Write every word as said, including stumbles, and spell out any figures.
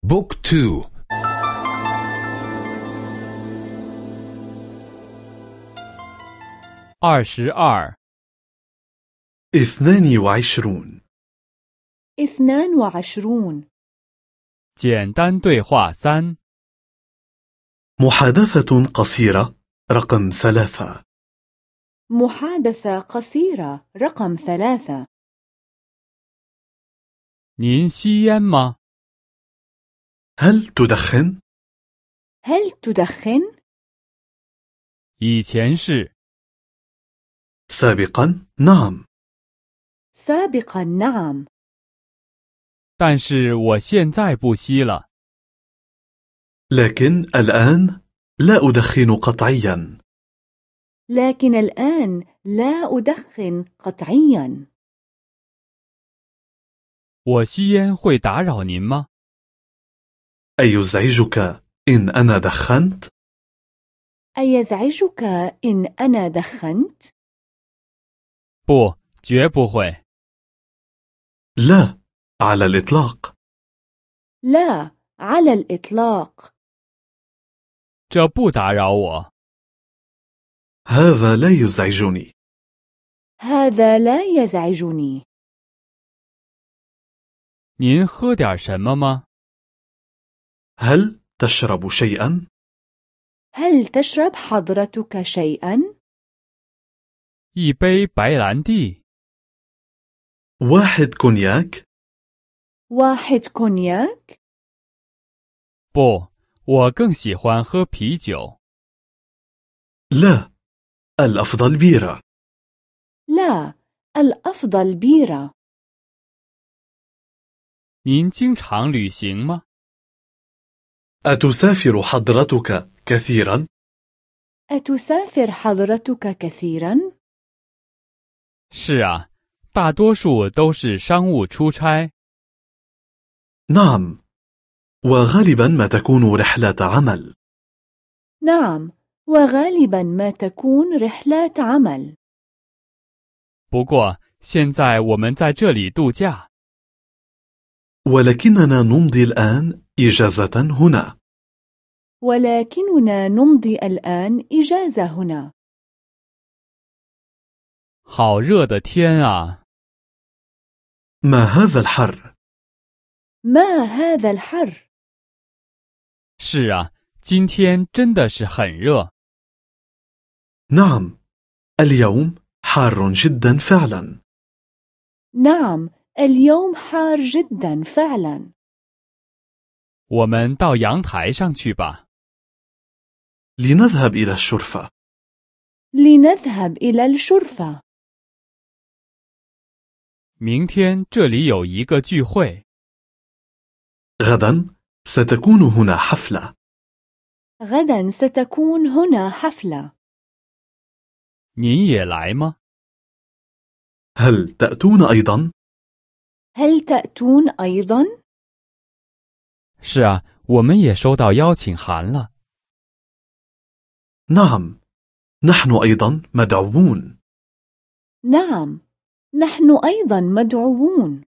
بوك تو. 二十二 اثنان وعشرون. اثنان وعشرون. 简单对话三 محادثة قصيرة رقم ثلاثة. محادثة قصيرة رقم ثلاثة. 您吸烟吗？ هل تدخن؟ هل تدخن؟ 以前是 سابقا نعم. سابقا نعم. 但是我现在不吸了。 لكن الآن لا أدخن قطعيا. لكن الآن لا أدخن قطعيا. 我吸烟会打扰您吗？ أيزعجك إن أنا دخنت؟ أيزعجك إن أنا دخنت؟ 不，绝不会。 لا، على الإطلاق. لا، على الإطلاق. 这不打扰我。 هذا لا يزعجني. هذا لا يزعجني. 您喝点什么吗？ هل تشرب شيئا؟ هل تشرب حضرتك شيئا؟ 一杯白兰地。 واحد كونياك؟ واحد كونياك؟ 不，我更喜欢喝啤酒。 لا، الأفضل بيرة. لا، الأفضل بيرة. 您经常旅行吗？ أتسافر حضرتك كثيرا؟ أتسافر حضرتك كثيرا؟ 是啊，大多数都是商务出差。 نعم، وغالبا ما تكون رحلة عمل. نعم، وغالبا ما تكون رحلات عمل. 不过，现在我们在这里度假。 ولكننا نمضي الآن إجازة هنا. ولكننا نمضي الآن إجازة هنا. 好热的天啊！ ما هذا الحر؟ ما هذا الحر؟ 是啊，今天真的是很热。 نعم، اليوم حار جدا فعلا. نعم، اليوم حار جدا فعلا. 我们到阳台上去吧。 لنذهب إلى الشرفة. لنذهب إلى الشرفة. 明天这里有一个聚会。 غدا ستكون هنا حفلة. غدا ستكون هنا حفلة. 您也来吗？ هل تأتون أيضا؟ هل تأتون أيضا؟ 是啊，我们也收到邀请函了。 نعم، نحن أيضا مدعوون. نعم، نحن أيضا مدعوون.